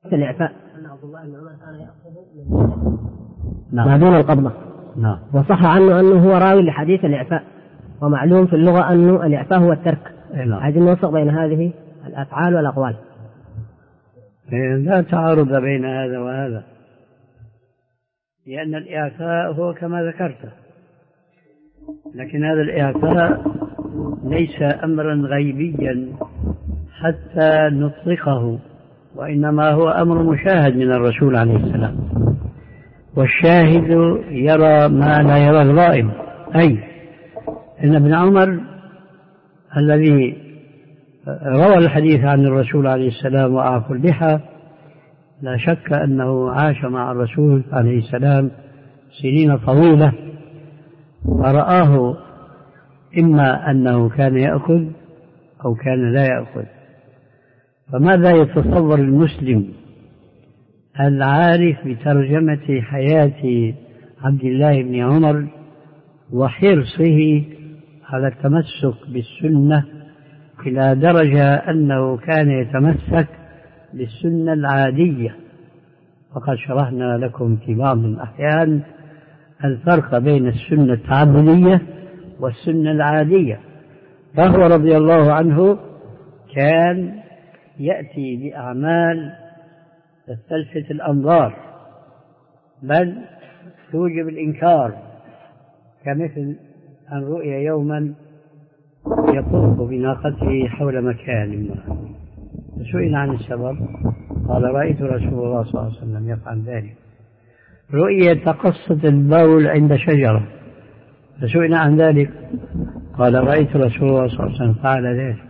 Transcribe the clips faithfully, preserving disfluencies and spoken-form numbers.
الإعفاء أن عبد الله بن عمر كان يأخذ ما دون القبضة. نعم. وصح عنه أنه هو راوي لحديث الإعفاء، ومعلوم في اللغة أنه الإعفاء هو الترك. عايزين نوفق بين هذه الأفعال والأقوال. لا تعارض بين هذا وهذا، لأن الإعفاء هو كما ذكرت، لكن هذا الإعفاء ليس أمرا غيبيا حتى نطلقه، وإنما هو أمر مشاهد من الرسول عليه السلام، والشاهد يرى ما لا يرى الغائب. أي إن ابن عمر الذي روى الحديث عن الرسول عليه السلام وأعفى اللحى لا شك أنه عاش مع الرسول عليه السلام سنين طويلة، فرآه إما أنه كان يأخذ أو كان لا يأخذ. فماذا يتصور المسلم العارف بترجمة حياة عبد الله بن عمر وحرصه على التمسك بالسنة إلى درجة أنه كان يتمسك بالسنة العادية؟ فقد شرحنا لكم في بعض الأحيان الفرق بين السنة التعبدية والسنة العادية. فهو رضي الله عنه كان يأتي بأعمال تستلفت الأنظار بل توجب الإنكار، كمثل أن رؤي يوما يطوف بناقته حول مكان ما، فسئل عن السبب قال رأيت رسول الله صلى الله عليه وسلم يفعل ذلك. رؤي تقصد البول عند شجرة، فسئل عن ذلك قال رأيت رسول الله صلى الله عليه وسلم فعل ذلك.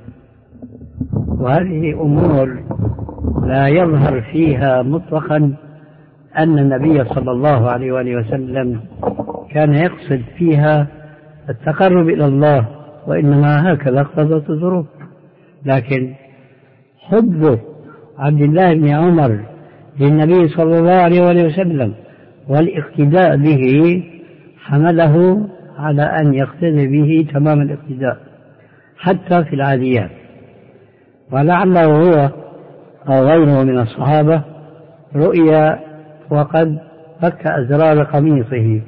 وهذه أمور لا يظهر فيها مطلقا أن النبي صلى الله عليه وآله وسلم كان يقصد فيها التقرب إلى الله، وإنما هكذا اقتضت الظروف. لكن حب عبد الله بن عمر للنبي صلى الله عليه وآله وسلم والاقتداء به حمله على أن يقتدي به تمام الاقتداء حتى في العاديات. ولعله هو أو غيره من الصحابة رؤيا وقد فك أزرار قميصه،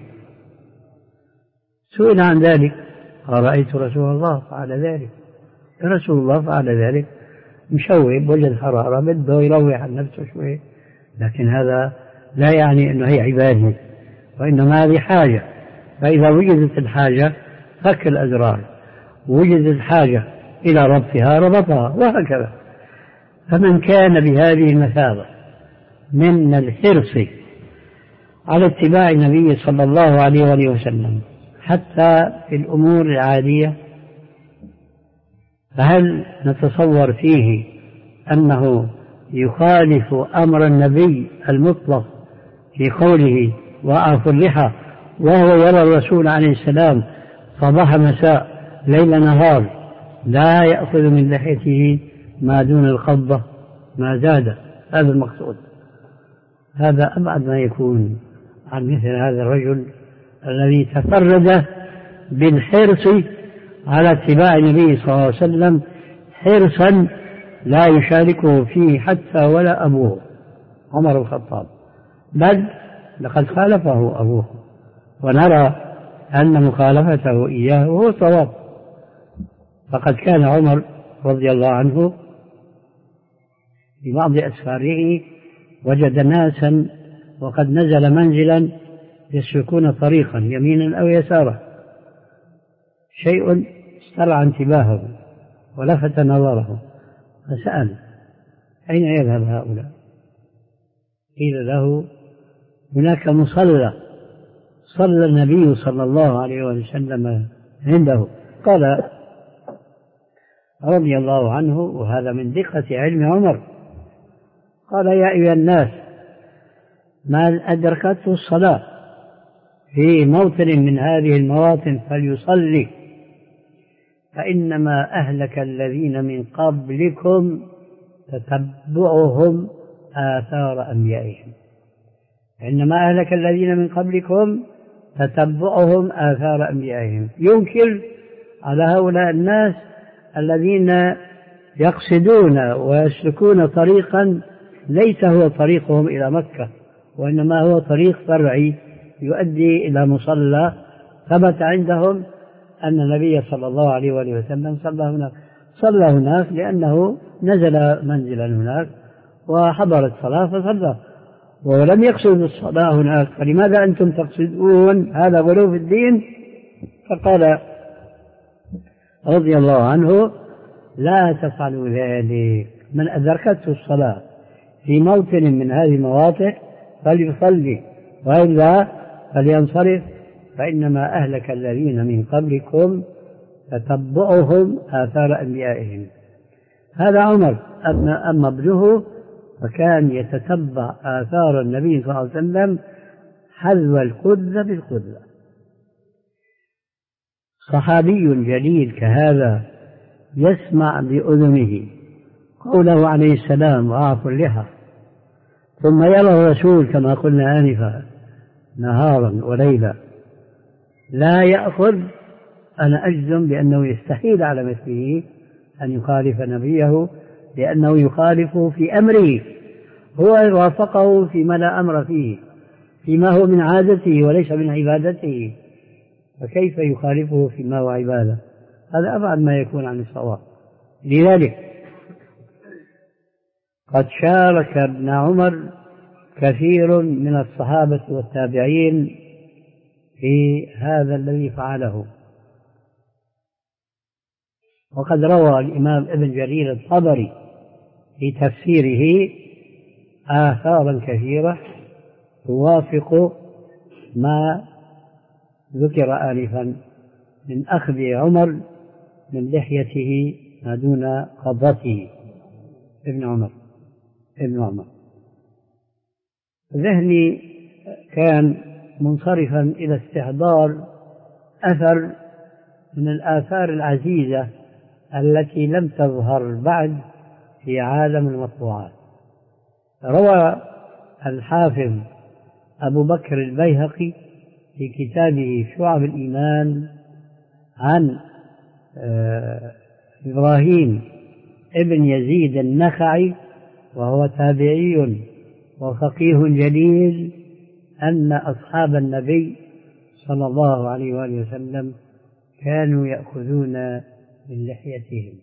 سئل عن ذلك قال رأيت رسول الله فعل ذلك. رسول الله فعل ذلك مشوب، وجد حرارة بده يروح عن نفسه شوي، لكن هذا لا يعني أنه هي عبادة، وإنما هذه حاجة. فإذا وجدت الحاجة فك الأزرار، وجدت الحاجة إلى ربطها ربطها، وهكذا. فمن كان بهذه المثابة من الحرص على اتباع النبي صلى الله عليه وآله وسلم حتى في الأمور العادية، فهل نتصور فيه أنه يخالف أمر النبي المطلق في قوله وأعفوا اللحى، وهو يرى الرسول عليه السلام صباح مساء ليل نهار لا يأخذ من لحيته ما دون القبضة ما زاد؟ هذا المقصود. هذا أبعد ما يكون عن مثل هذا الرجل الذي تفرد بالحرص على اتباع النبي صلى الله عليه وسلم حرصا لا يشاركه فيه حتى ولا أبوه عمر الخطاب، بل لقد خالفه أبوه، ونرى أن مخالفته إياه هو صواب. فقد كان عمر رضي الله عنه في بعض أسفاره وجد ناسا وقد نزل منزلا يسلكون طريقا يمينا أو يسارا، شيء استرعى انتباهه ولفت نظره، فسأل أين يذهب هؤلاء؟ قيل له هناك مصلى صلى النبي صلى الله عليه وسلم عنده. قال رضي الله عنه، وهذا من دقة علم عمر، قال يا أيها الناس من أدركته الصلاة في موطن من هذه المواطن فليصلي، فإنما أهلك الذين من قبلكم تتبعهم آثار أنبيائهم. إنما أهلك الذين من قبلكم تتبعهم آثار أنبيائهم. ينكر على هؤلاء الناس الذين يقصدون ويسلكون طريقا ليس هو طريقهم إلى مكة، وإنما هو طريق فرعي يؤدي إلى مصلى ثبت عندهم أن النبي صلى الله عليه وآله وسلم صلى هناك صلى هناك لأنه نزل منزلا هناك وحضر الصلاة فصلى، ولم يقصد الصلاة هناك، فلماذا أنتم تقصدون هذا غلو في الدين؟ فقال رضي الله عنه لا تفعلوا ذلك، من أدركته الصلاة في موطن من هذه المواطن فليصلي وإلا فلينصرف، فإنما أهلك الذين من قبلكم تتبعهم آثار أنبيائهم. هذا عمر. أما ابنه فكان يتتبع آثار النبي صلى الله عليه وسلم حذو الخذة بالخذة. صحابي جليل كهذا يسمع بأذنه قوله عليه السلام وأعفوا اللحى، ثم يرى الرسول كما قلنا آنفا نهارا وليلا لا يأخذ، أنا أجزم بأنه يستحيل على مثله أن يخالف نبيه، لأنه يخالفه في أمره، هو وافقه فيما لا أمر فيه، فيما هو من عادته وليس من عبادته، فكيف يخالفه فيما هو عبادة؟ هذا أبعد ما يكون عن الصواب. لذلك قد شارك ابن عمر كثير من الصحابة والتابعين في هذا الذي فعله. وقد روى الإمام ابن جرير الطبري في تفسيره آثارا كثيرة توافق ما ذكر آنفا من أخذ عمر من لحيته ما دون قبضته. ابن عمر ابن عمر ذهني كان منصرفا إلى استحضار أثر من الآثار العزيزة التي لم تظهر بعد في عالم المطبوعات. روى الحافظ أبو بكر البيهقي في كتابه شعب الإيمان عن إبراهيم ابن يزيد النخعي وهو تابعي وفقيه جليل أن أصحاب النبي صلى الله عليه وآله وسلم كانوا يأخذون من لحيتهم.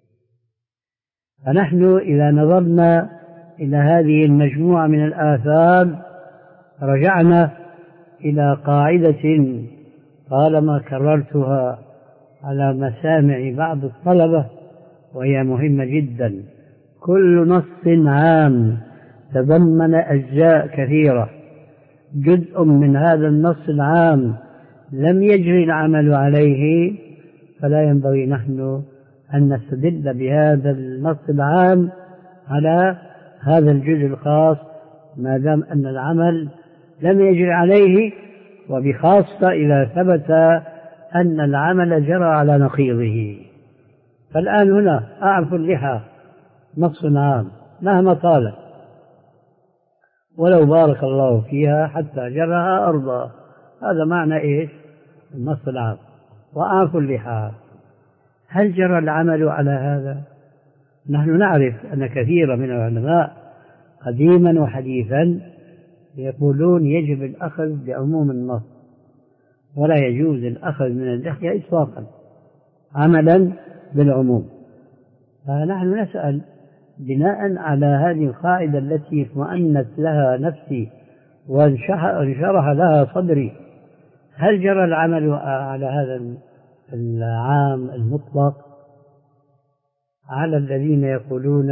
فنحن إذا نظرنا إلى هذه المجموعة من الآثار رجعنا إلى قاعدة طالما كررتها على مسامع بعض الطلبة وهي مهمة جدا: كل نص عام تضمن أجزاء كثيرة، جزء من هذا النص العام لم يجري العمل عليه، فلا ينبغي نحن أن نستدل بهذا النص العام على هذا الجزء الخاص ما دام أن العمل لم يجري عليه، وبخاصة إذا ثبت أن العمل جرى على نقيضه. فالآن هنا أعفوا اللحى نص عام مهما طالت ولو بارك الله فيها حتى جرها أرضا، هذا معنى إيش النص العام. وأعفوا اللحى، هل جرى العمل على هذا؟ نحن نعرف أن كثير من العلماء قديما وحديثا يقولون يجب الأخذ بعموم النص ولا يجوز الأخذ من اللحية إطلاقا عملا بالعموم. فنحن نسأل بناء على هذه القاعدة التي اطمأنت لها نفسي وانشرح لها صدري، هل جرى العمل على هذا العام المطلق على الذين يقولون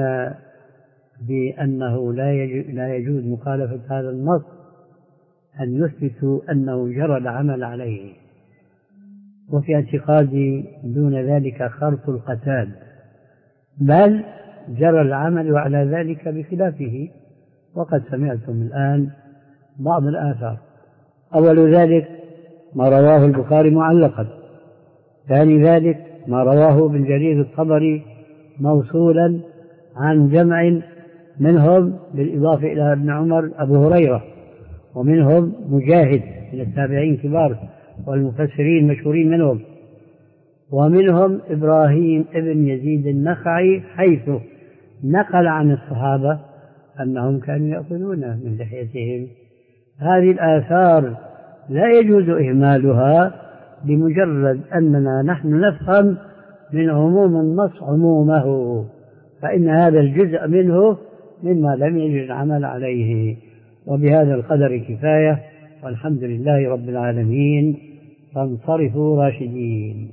بأنه لا يجوز مخالفة هذا النص أن يثبتوا أنه جرى العمل عليه؟ وفي اعتقادي دون ذلك خرط القتاد، بل جرى العمل على ذلك بخلافه. وقد سمعتم الآن بعض الآثار، أول ذلك ما رواه البخاري معلقا، ثاني ذلك ما رواه ابن جرير الطبري موصولا عن جمع منهم بالإضافة إلى ابن عمر أبو هريرة، ومنهم مجاهد من التابعين كبار والمفسرين مشهورين منهم، ومنهم إبراهيم ابن يزيد النخعي حيث نقل عن الصحابة أنهم كانوا يأخذون من لحيتهم. هذه الآثار لا يجوز إهمالها بمجرد أننا نحن نفهم من عموم النص عمومه، فإن هذا الجزء منه مما لم يجد العمل عليه. وبهذا القدر كفاية، والحمد لله رب العالمين، فانصرفوا راشدين.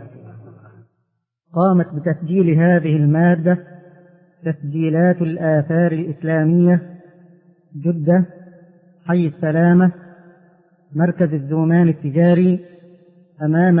قامت بتسجيل هذه المادة تسجيلات الآثار الإسلامية، جدة، حي السلامة، مركز الزومان التجاري، أمام